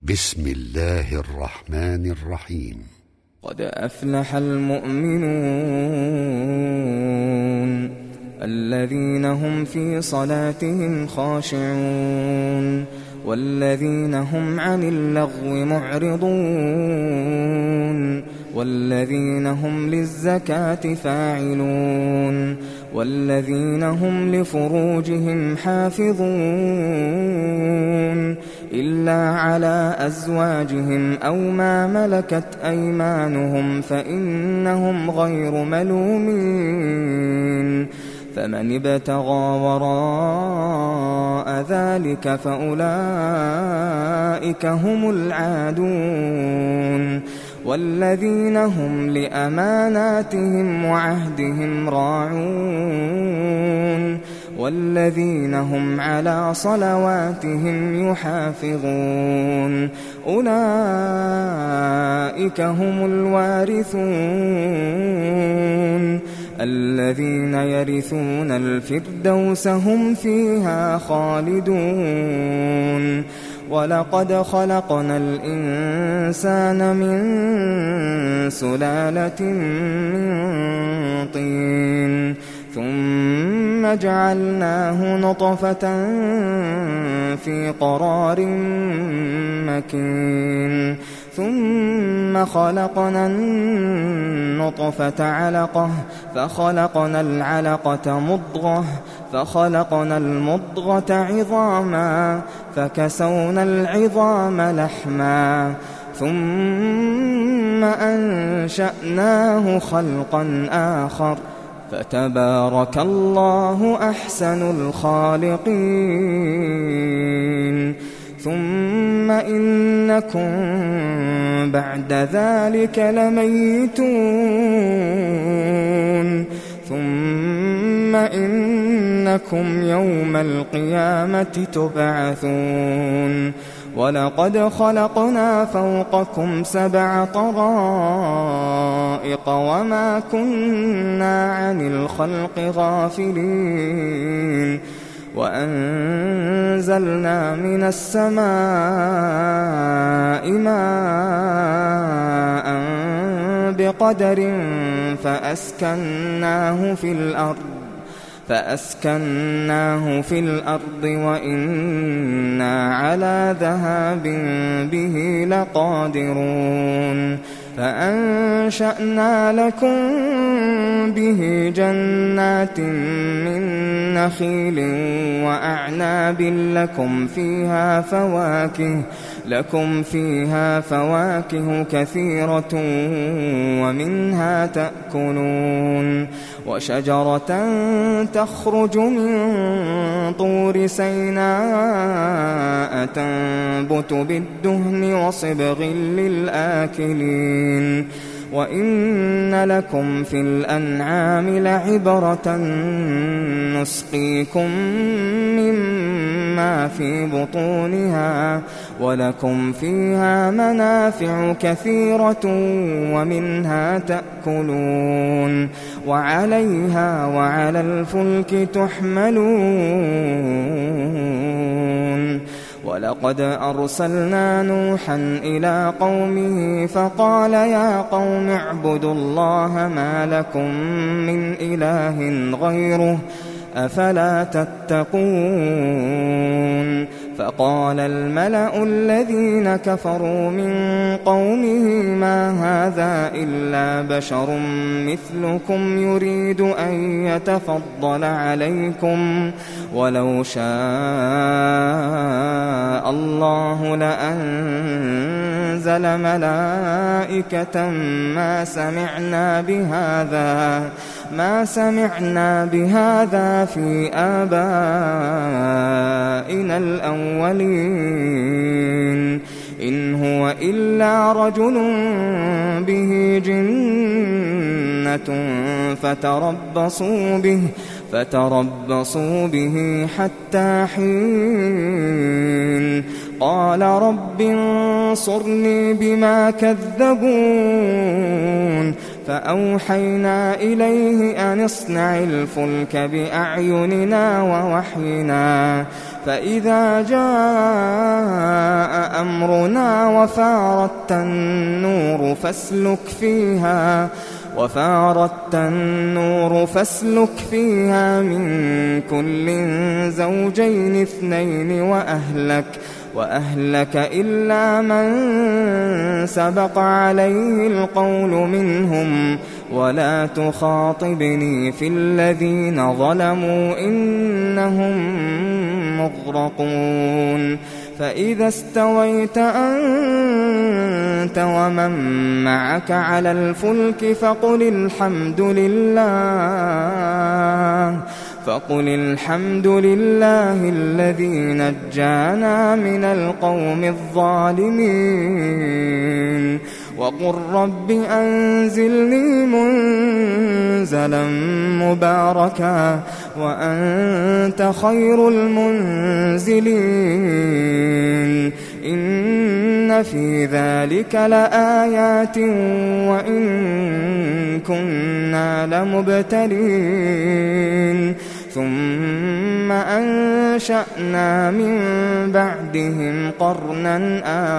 بسم الله الرحمن الرحيم. قد أفلح المؤمنون الذين هم في صلاتهم خاشعون والذين هم عن اللغو معرضون والذين هم للزكاة فاعلون والذين هم لفروجهم حافظون إلا على أزواجهم أو ما ملكت أيمانهم فإنهم غير ملومين فمن ابتغى وراء ذلك فأولئك هم العادون والذين هم لأماناتهم وعهدهم راعون والذين هم على صلواتهم يحافظون أولئك هم الوارثون الذين يرثون الفردوس هم فيها خالدون ولقد خلقنا الإنسان من سلالة من طين ثم جعلناه نطفة في قرار مكين ثم خلقنا النطفة علقة فخلقنا العلقة مضغة فخلقنا المضغة عظاما فكسونا العظام لحما ثم أنشأناه خلقا آخر فتبارك الله أحسن الخالقين ثم إنكم بعد ذلك لميتون ثم إنكم يوم القيامة تبعثون ولقد خلقنا فوقكم 7 طرائق وما كنا عن الخلق غافلين وأنزلنا من السماء ماء بقدر فأسكناه في الأرض وإنا على ذهاب به لقادرون فأنشأنا لكم به جنات من نخيل وأعناب لكم فيها فواكه كثيرة ومنها تأكلون وشجرة تخرج من طور سيناء تنبت بالدهن وصبغ للآكلين وإن لكم في الأنعام لعبرة نسقيكم مما في بطونها ولكم فيها منافع كثيرة ومنها تأكلون وعليها وعلى الفلك تحملون ولقد أرسلنا نوحا إلى قومه فقال يا قوم اعبدوا الله ما لكم من إله غيره أفلا تتقون فقال الملأ الذين كفروا من قومه ما هذا إلا بشر مثلكم يريد أن يتفضل عليكم ولو شاء الله لأنزل ملائكة ما سمعنا بهذا في آبائنا الأولين إن هو إلا رجل به جنة فتربصوا به حتى حين قال رب انصرني بما كذبون فأوحينا إليه أن اصنع الفلك بأعيننا ووحينا فإذا جاء أمرنا وفارت النور فاسلك فيها من كل زوجين اثنين وأهلك إلا من سبق عليه القول منهم ولا تخاطبني في الذين ظلموا إنهم مغرقون فإذا استويت أنت ومن معك على الفلك فقل الحمد لله الذي نجانا من القوم الظالمين وقل رب أنزلني منزلا مباركا وأنت خير المنزلين إن في ذلك لآيات وإن كنا لمبتلين ثم أنشأنا من بعدهم قرنا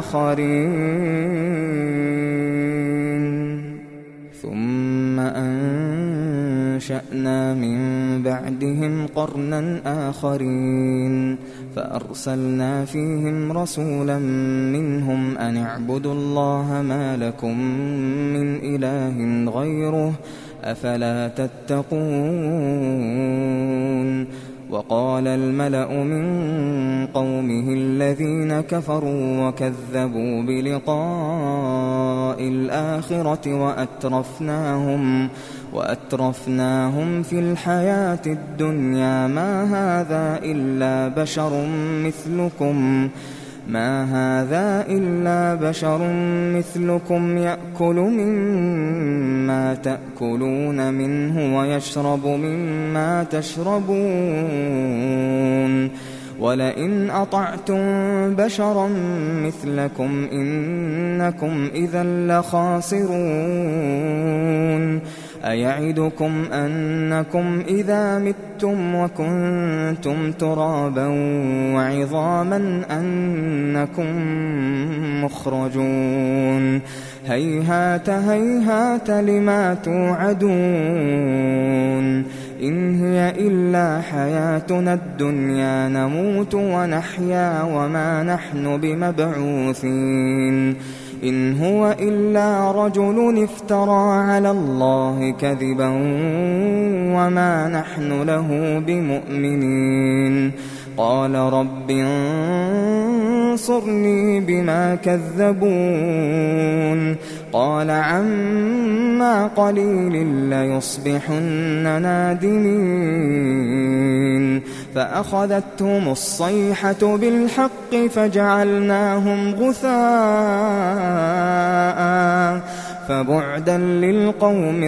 آخرين فأرسلنا فيهم رسولا منهم أن اعبدوا الله ما لكم من إله غيره أفلا تتقون وقال الملأ من قومه الذين كفروا وكذبوا بلقاء الآخرة وأترفناهم في الحياة الدنيا ما هذا إلا بشر مثلكم يأكل مما تأكلون منه ويشرب مما تشربون ولئن أطعتم بشرا مثلكم إنكم إذا لخاسرون أيعدكم أنكم إذا متم وكنتم ترابا وعظاما أنكم مخرجون هيهات لما توعدون إن هي إلا حياتنا الدنيا نموت ونحيا وما نحن بمبعوثين إن هو إلا رجل افترى على الله كذبا وما نحن له بمؤمنين قال رب انصرني بما كذبون قال عما قليل ليصبحن نادمين فأخذتهم الصيحة بالحق فجعلناهم غثاء فبعدا للقوم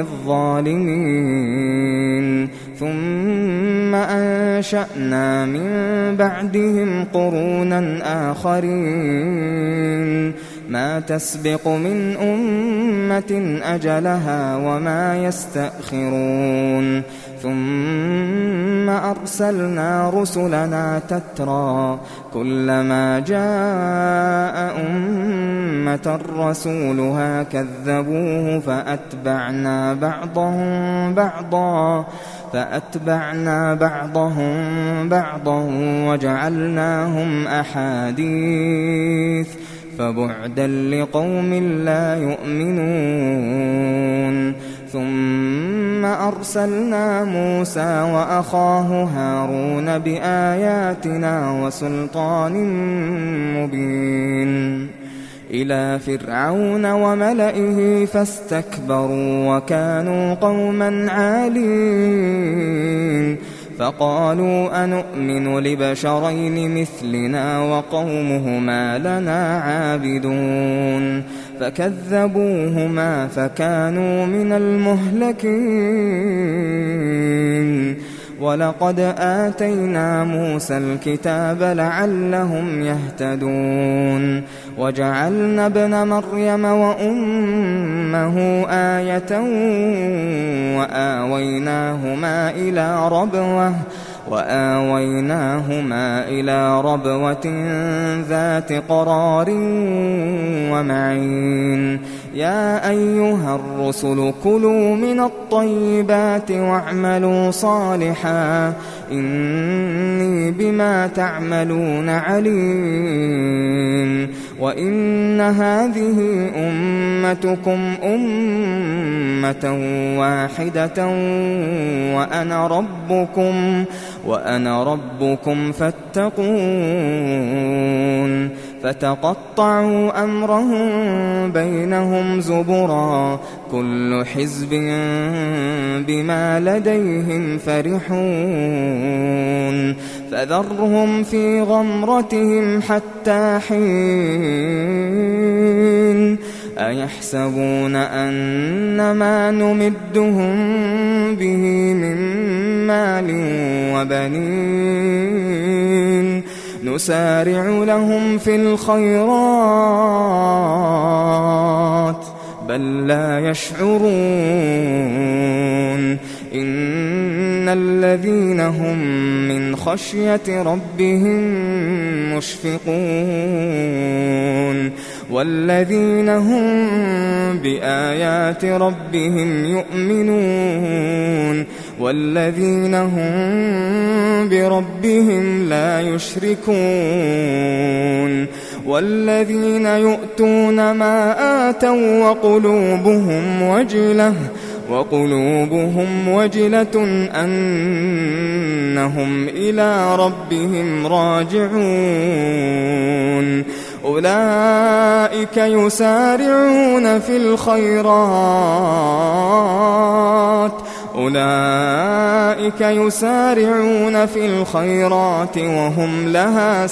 الظالمين ثم أنشأنا من بعدهم قرونا آخرين ما تسبق من أمة أجلها وما يستأخرون ثم أرسلنا رسلنا تترى كلما جاء أمة رسولها كذبوه فأتبعنا بعضهم بعضا وجعلناهم أحاديث فبعدا لقوم لا يؤمنون ثم أرسلنا موسى وأخاه هارون بآياتنا وسلطان مبين إلى فرعون وملئه فاستكبروا وكانوا قوما عالين فقالوا أنؤمن لبشرين مثلنا وقومهما لنا عابدون فكذبوهما فكانوا من المهلكين ولقد آتينا موسى الكتاب لعلهم يهتدون وجعلنا ابن مريم وأمه آية وآويناهما إلى ربوة ذات قرار ومعين يا أيها الرسل كلوا من الطيبات واعملوا صالحا إني بما تعملون عليم وإن هذه أمتكم أمة واحدة وأنا ربكم فاتقون فتقطعوا أمرهم بينهم زبرا كل حزب بما لديهم فرحون فذرهم في غمرتهم حتى حين أيحسبون أن ما نمدهم به من مال وبنين نسارع لهم في الخيرات بل لا يشعرون إن الذين هم من خشية ربهم مشفقون والذين هم بآيات ربهم يؤمنون والذين هم بربهم لا يشركون والذين يؤتون ما آتوا وقلوبهم وجلة أنهم إلى ربهم راجعون أولئك يسارعون في الخيرات وهم لها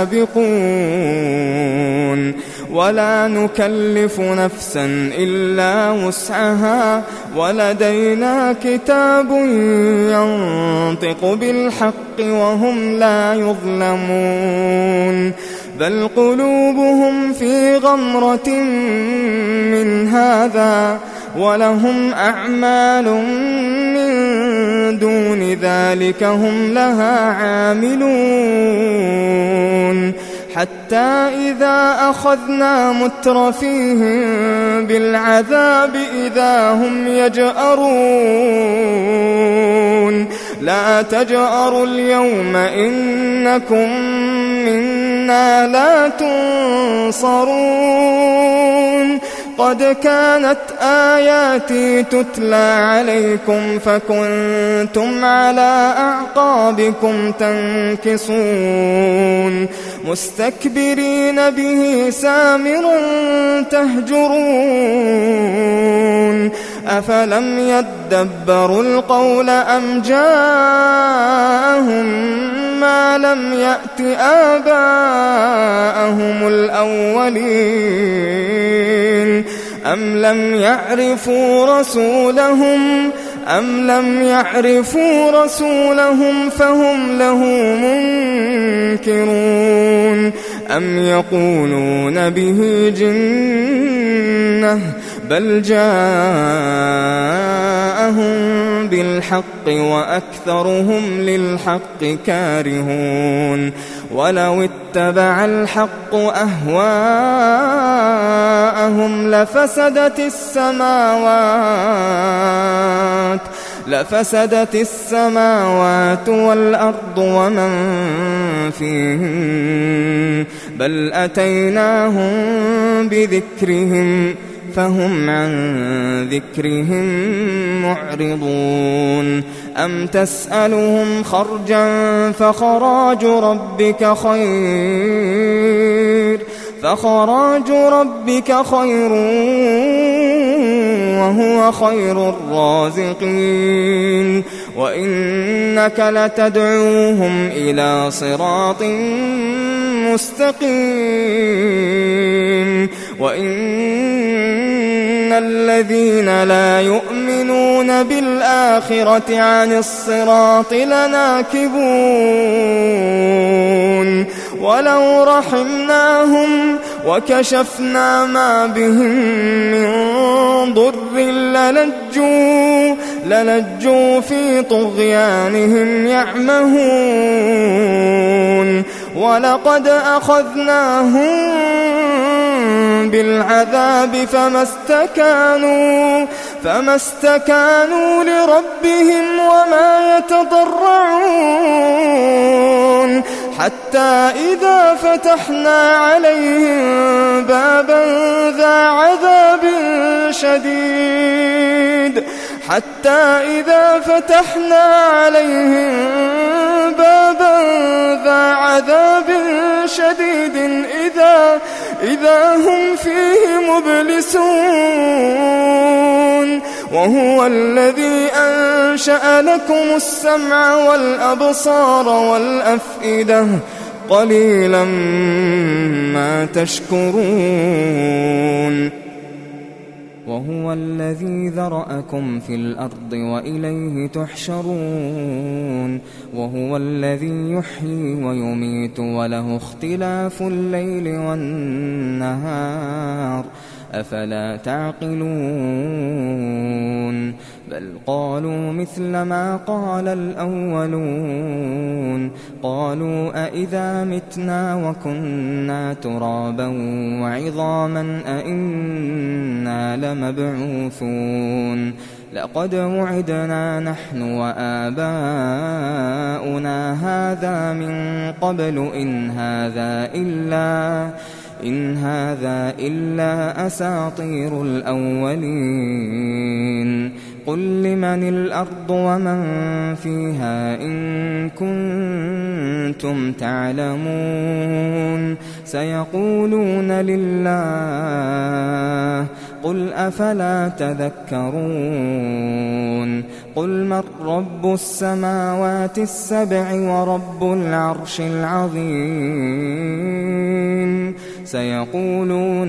سابقون ولا نكلف نفسا إلا وسعها ولدينا كتاب ينطق بالحق وهم لا يظلمون بل قلوبهم في غمرة من هذا ولهم أعمال من دون ذلك هم لها عاملون حتى إذا أخذنا مترفيهم بالعذاب إذا هم يجأرون لا تجأروا اليوم إنكم منا لا تنصرون قد كانت آياتي تتلى عليكم فكنتم على أعقابكم تنكصون مستكبرين به سامرا تهجرون أفلم يدبروا القول أم جاءهم ما لم يأت آباءهم الأولين أم لم يعرفوا رسولهم فهم له منكرون أم يقولون به جنة بل جاءهم بالحق وأكثرهم للحق كارهون ولو اتبع الحق أهواءهم لفسدت السماوات والأرض ومن فيهن بل أتيناهم بذكرهم فهم عن ذكرهم معرضون أم تسألهم خرجا فخراج ربك خير وهو خير الرازقين وإنك لتدعوهم إلى صراط مستقيم وإن الذين لا يؤمنون بالآخرة عن الصراط لناكبون ولو رحمناهم وكشفنا ما بهم من ضر للجوا في طغيانهم يعمهون ولقد أخذناهم بالعذاب فما استكانوا لربهم وما يتضرعون حتى إذا فتحنا عليهم بابا ذا عذاب شديد إذا هم فيه مبلسون وهو الذي أنشأ لكم السمع والأبصار والأفئدة قليلا ما تشكرون وهو الذي ذرأكم في الأرض وإليه تحشرون وهو الذي يحيي ويميت وله اختلاف الليل والنهار أفلا تعقلون بل قالوا مثل ما قال الأولون قالوا أإذا متنا وكنا ترابا وعظاما أإنا لمبعوثون لقد وعدنا نحن وآباؤنا هذا من قبل إن هذا إلا أساطير الأولين قل لمن الأرض ومن فيها إن كنتم تعلمون سيقولون لله قل أفلا تذكرون قل من رب السماوات السبع ورب العرش العظيم سيقولون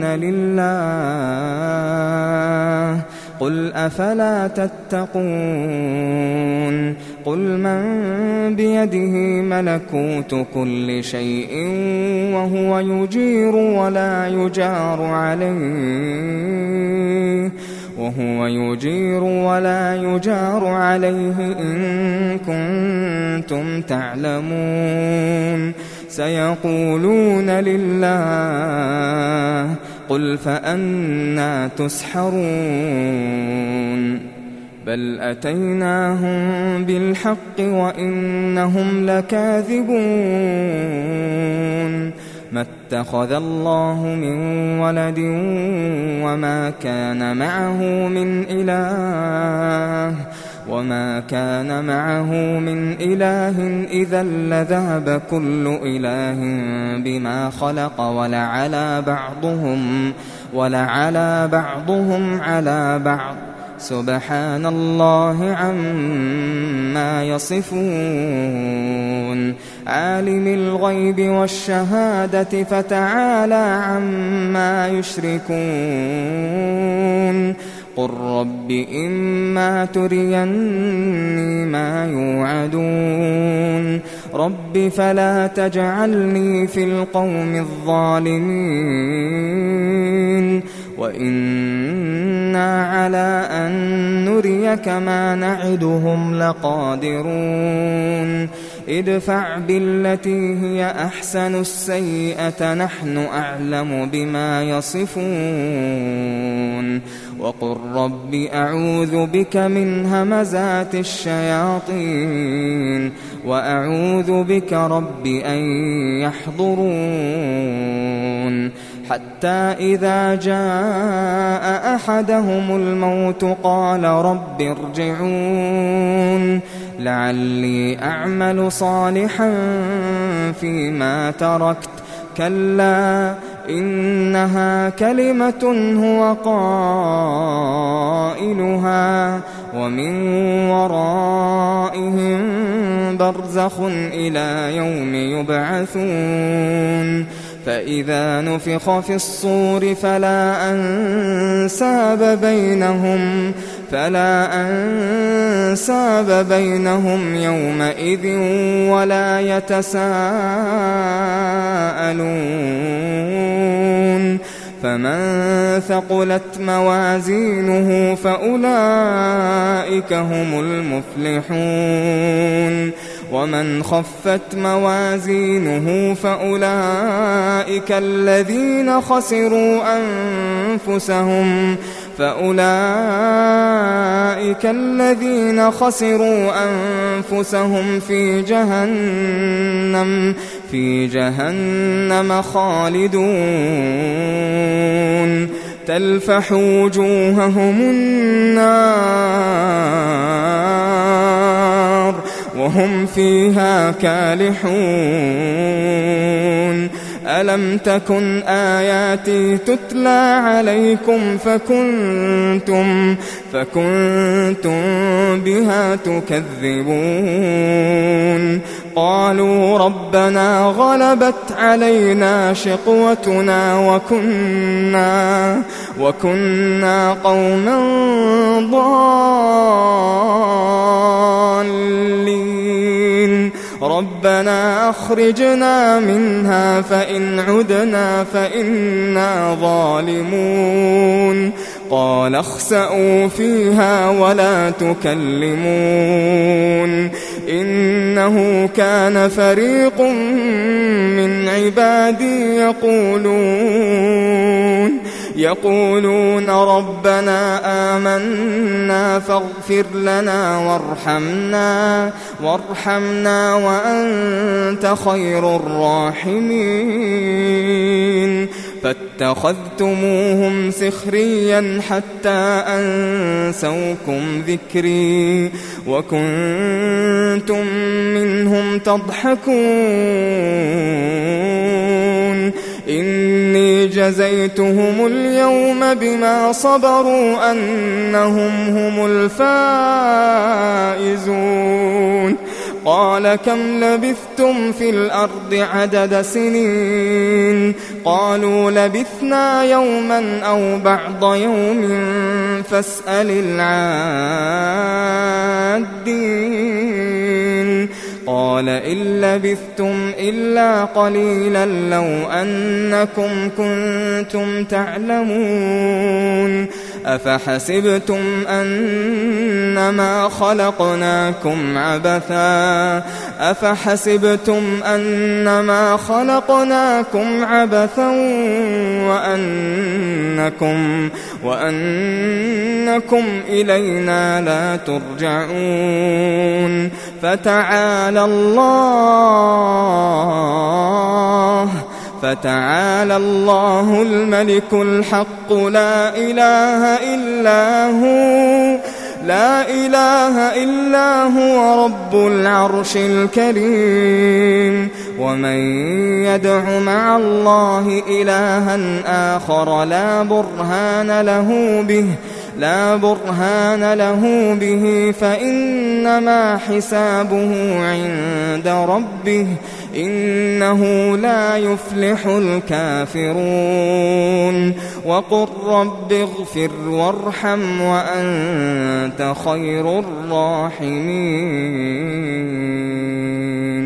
لله قل أفلا تتقون قل من بيده ملكوت كل شيء وهو يجير ولا يجار عليه إن كنتم تعلمون سيقولون لله قل فأنى تسحرون بل أتيناهم بالحق وإنهم لكاذبون ما اتخذ الله من ولد وما كان معه من إله إذا لذهب كل إله بما خلق ولعلى بعضهم على بعض سبحان الله عما يصفون عالم الغيب والشهادة فتعالى عما يشركون قل رب إما تريني ما يوعدون رب فلا تجعلني في القوم الظالمين وإنا على أن نريك ما نعدهم لقادرون ادفع بالتي هي أحسن السيئة نحن أعلم بما يصفون وقل رب أعوذ بك من همزات الشياطين وأعوذ بك رب أن يحضرون حتى إذا جاء أحدهم الموت قال رب ارجعون لعلي أعمل صالحا فيما تركت كلا إنها كلمة هو قائلها ومن ورائهم برزخ إلى يوم يبعثون فإذا نفخ في الصور فلا أنساب بينهم فلا أنساب بينهم يومئذ ولا يتساءلون فمن ثقلت موازينه فأولئك هم المفلحون ومن خفت موازينه فأولئك الذين خسروا أنفسهم في جهنم خالدون تلفح وجوههم النار وهم فيها كالحون ألم تكن آياتي تتلى عليكم فكنتم بها تكذبون قالوا ربنا غلبت علينا شقوتنا وكنا قوما ضالين ربنا أخرجنا منها فإن عدنا فإنا ظالمون قال اخسئوا فيها ولا تكلمون إنه كان فريق من عبادي يقولون ربنا آمنا فاغفر لنا وارحمنا وأنت خير الراحمين فاتخذتموهم سخريا حتى أنسوكم ذكري وكنتم منهم تضحكون إني جزيتهم اليوم بما صبروا أنهم هم الفائزون قال كم لبثتم في الأرض عدد سنين قالوا لبثنا يوما أو بعض يوم فاسأل العادين قال إن لبثتم إلا قليلا لو أنكم كنتم تعلمون أفحسبتم أنما خلقناكم عبثا وأنكم إلينا لا ترجعون فتعالى الله الملك الحق لا إله إلا هو رب العرش الكريم ومن يدع مع الله إلها آخر لا برهان له به فإنما حسابه عند ربه إنه لا يفلح الكافرون وقل رب اغفر وارحم وأنت خير الراحمين